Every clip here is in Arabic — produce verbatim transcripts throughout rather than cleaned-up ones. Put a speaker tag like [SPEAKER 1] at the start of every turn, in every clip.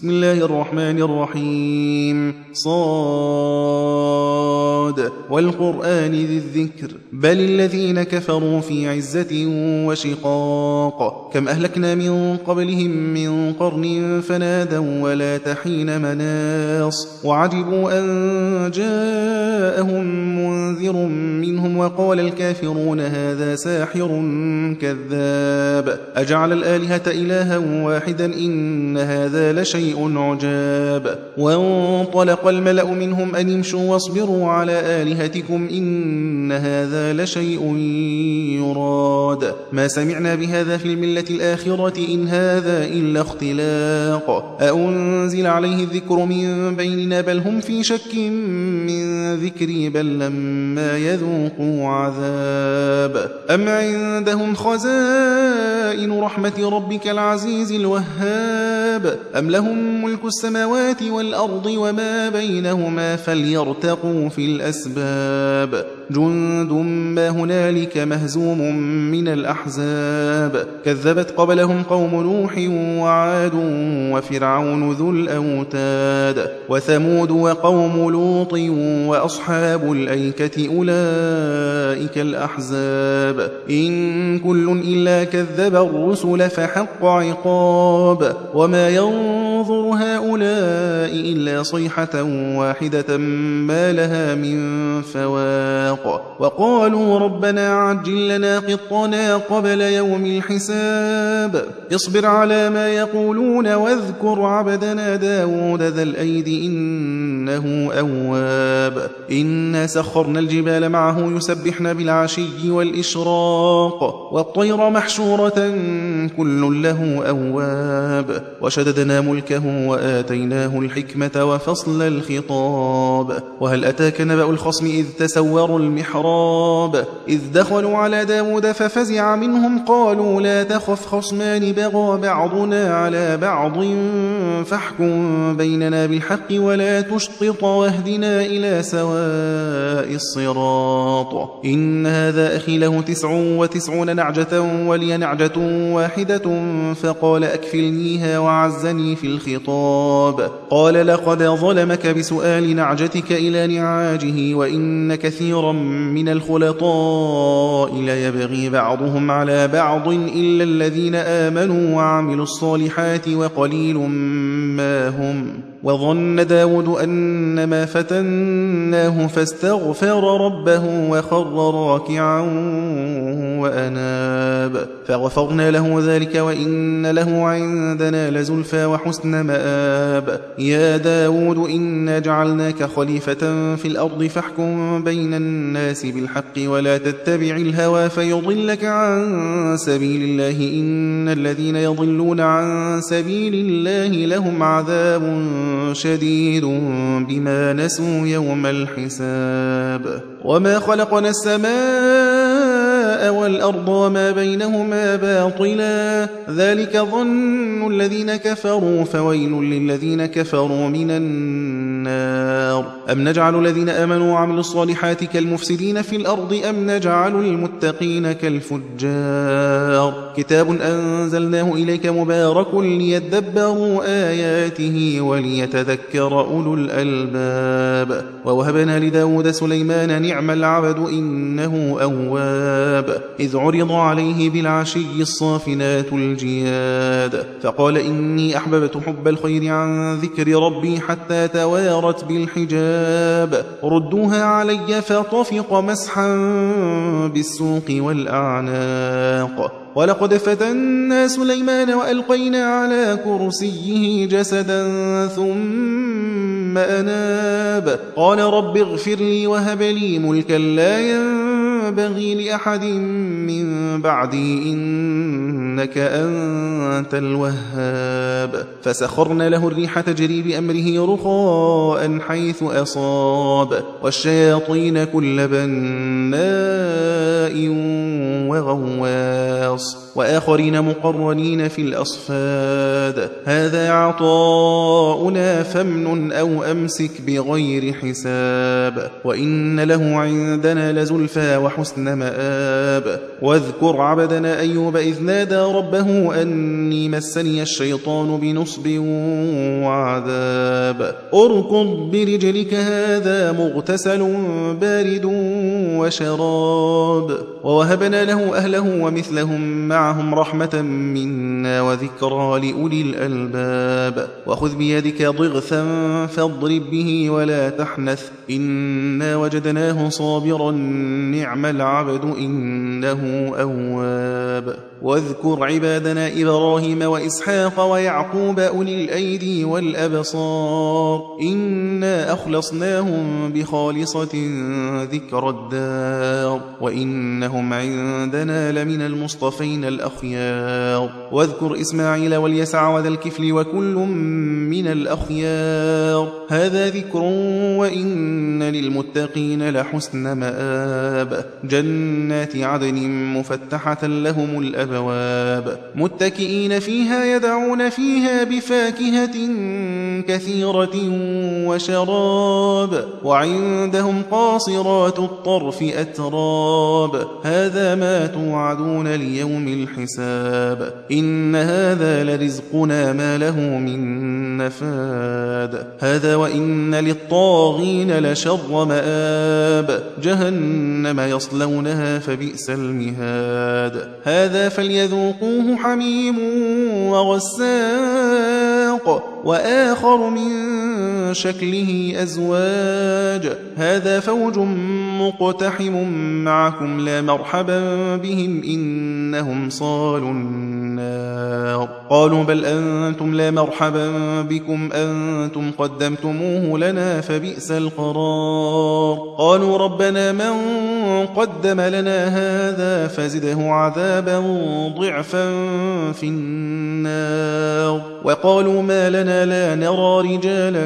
[SPEAKER 1] بسم الله الرحمن الرحيم. صاد والقرآن ذي الذكر بل الذين كفروا في عزة وشقاق كم أهلكنا من قبلهم من قرن فنادوا ولا تحين مناص وعجبوا أن جاءهم منذر منهم وقال الكافرون هذا ساحر كذاب أجعل الآلهة إلها واحدا إن هذا لشيء عجاب وانطلق الملأ منهم أن امشوا واصبروا على آلهتكم إن هذا لشيء يراد ما سمعنا بهذا في الملة الآخرة إن هذا إلا اختلاق أأنزل عليه الذكر من بيننا بل هم في شك من ذكري بل لما يذوقوا عذاب أم عندهم خزائن رحمة ربك العزيز الوهاب أم لهم ملك السماوات والأرض وما بينهما فليرتقوا في الأسباب جند ما هنالك مهزوم من الأحزاب كذبت قبلهم قوم نوح وعاد وفرعون ذو الأوتاد وثمود وقوم لوط وأصحاب الأيكة أولئك الأحزاب إن كل إلا كذب الرسل فحق عقاب وما ينظر هؤلاء إلا صيحة واحدة ما لها من فواق وقالوا ربنا عجل لنا قطنا قبل يوم الحساب اصبر على ما يقولون واذكر عبدنا داود ذا الأيد إنه أواب إنا سخرنا الجبال معه يسبحن بالعشي والإشراق والطير محشورة كل له أواب وشددنا ملكه وآتيناه الحكمة وفصل الخطاب وهل أتاك نبأ الخصم إذ تسوروا المحراب إذ دخلوا على داود ففزع منهم قالوا لا تخف خصمان بغى بعضنا على بعض فاحكم بيننا بالحق ولا تشطط واهدنا إلى سواء الصراط إن هذا أخي له تسع وتسعون نعجة ولي نعجة واحدة فقال أكفلنيها وعزني في الخطاب قال لقد ظلمك بسؤال نعجتك إلى نعاجه وإن كثيرا من الخلطاء ليبغي بعضهم على بعض إلا الذين آمنوا وعملوا الصالحات وقليل ما هم وظن داود أنما فتناه فاستغفر ربه وخر راكعا وأناب فغفرنا له ذلك وإن له عندنا لزلفى وحسن مآب يا داود إنا جعلناك خليفة في الأرض فاحكم بين الناس بالحق ولا تتبع الهوى فيضلك عن سبيل الله إن الذين يضلون عن سبيل الله لهم عذاب شديد بما نسوا يوم الحساب وما خلقنا السماء والأرض وما بينهما باطلا ذلك ظن الذين كفروا فويل للذين كفروا من النار أم نجعل الذين آمنوا وعملوا الصالحات كالمفسدين في الأرض أم نجعل المتقين كالفجار كتاب أنزلناه إليك مبارك ليدبروا آياته وليتذكر أولو الألباب ووهبنا لداود سليمان نعم العبد إنه أواب إذ عرض عليه بالعشي الصافنات الجياد فقال إني أحببت حب الخير عن ذكر ربي حتى توارت بالحجاب ردوها علي فطفق مسحا بالسوق والأعناق ولقد فتنا سليمان وألقينا على كرسيه جسدا ثم أناب قال رب اغفر لي وهب لي ملكا لا ينبغي لأحد من بعدي إنك أنت الوهاب فسخرنا له الريح تجري بأمره رخاء حيث أصاب والشياطين كل بناء وغواص وآخرين مقرنين في الأصفاد هذا عطاؤنا فامنن أو أمسك بغير حساب وإن له عندنا لزلفى وحسن مآب واذكر عبدنا أيوب إذ نادى ربه أني مسني الشيطان بنصب وعذاب اركض برجلك هذا مغتسل بارد وشراب ووهبنا له أهله ومثلهم معهم رحمة منا وذكرى لأولي الألباب وخذ بيدك ضغثا فاضرب به ولا تحنث إنا وجدناه صابرا نعم العبد إنه أواب واذكر عبادنا إبراهيم وإسحاق ويعقوب أولي الأيدي والأبصار إنا أخلصناهم بخالصة ذكر الدار وإنهم عندنا لمن المصطفين الأخيار واذكر إسماعيل واليسع وذا الكفل وكل من الأخيار هذا ذكر وإن للمتقين لحسن مآب جنات عدن مفتحة لهم الأبواب متكئين فيها يدعون فيها بفاكهة كثيرة وشراب وعندهم قاصرات الطرف أتراب هذا ما توعدون ليوم الحساب إن هذا لرزقنا ما له من نفاد هذا وإن للطاغين لشر مآب جهنم يصلونها فبئس المهاد هذا فليذوقوه حميم وغساق وآخر من شكله أزواج هذا فوج مقتحم معكم لا مرحبا بهم إنهم صالوا النار قالوا بل أنتم لا مرحبا بكم أنتم قدمتموه لنا فبئس القرار قالوا ربنا من قدم لنا هذا فزده عذابا ضعفا في النار وقالوا ما لنا لا نرى رجالا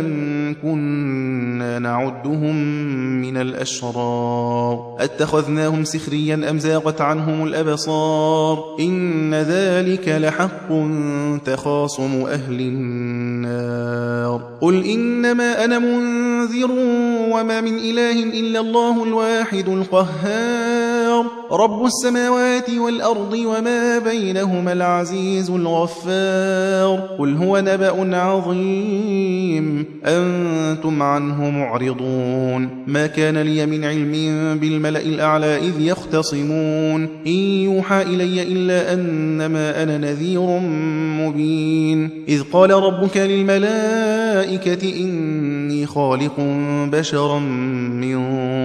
[SPEAKER 1] كنا نعدهم من الأشرار أتخذناهم سخريا أم زاغت عنهم الأبصار إن ذلك لحق تخاصم أهل النار قل إنما أنا منذر وما من إله إلا الله الواحد القهار رب السماوات والأرض وما بينهما العزيز الغفار قل هو نبأ عظيم أنتم عنه معرضون ما كان لي من علم بالملأ الأعلى إذ يختصمون إن يوحى إلي إلا أنما أنا نذير مبين إذ قال ربك للملائكة إني خالق بشرا من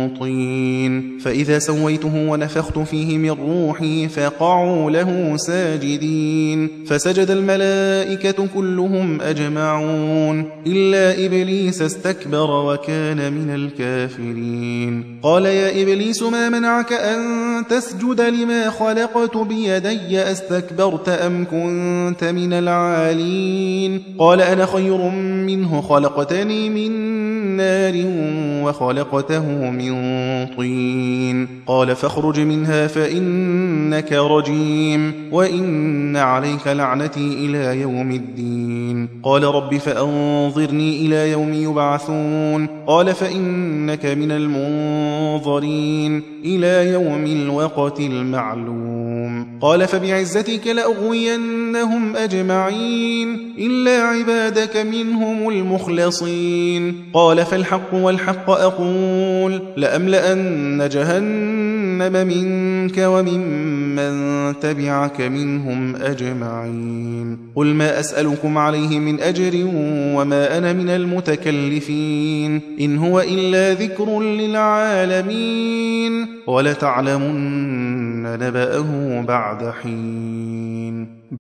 [SPEAKER 1] طين فإذا سويته ونفخت فيه من روحي فقعوا له ساجدين فسجد الملائكة كلهم أجمعون إلا إبليس استكبر وكان من الكافرين قال يا إبليس ما منعك أن تسجد لما خلقت بيدي أستكبرت أم كنت من العالين قال أنا خير منه خلقتني من نار وخلقته من طين قال فاخرج منها فإنك رجيم وإن عليك لعنتي إلى يوم الدين قال رب فأنظرني إلى يوم يبعثون قال فإنك من المنظرين إلى يوم الوقت المعلوم قال فبعزتك لأغوينهم أجمعين إلا عبادك منهم المخلصين قال فالحق والحق أقول لأملأن جهنم منك وممن تبعك منهم أجمعين قل ما أسألكم عليه من أجر وما أنا من المتكلفين إن هو إلا ذكر للعالمين ولتعلمن نبأه بعد حين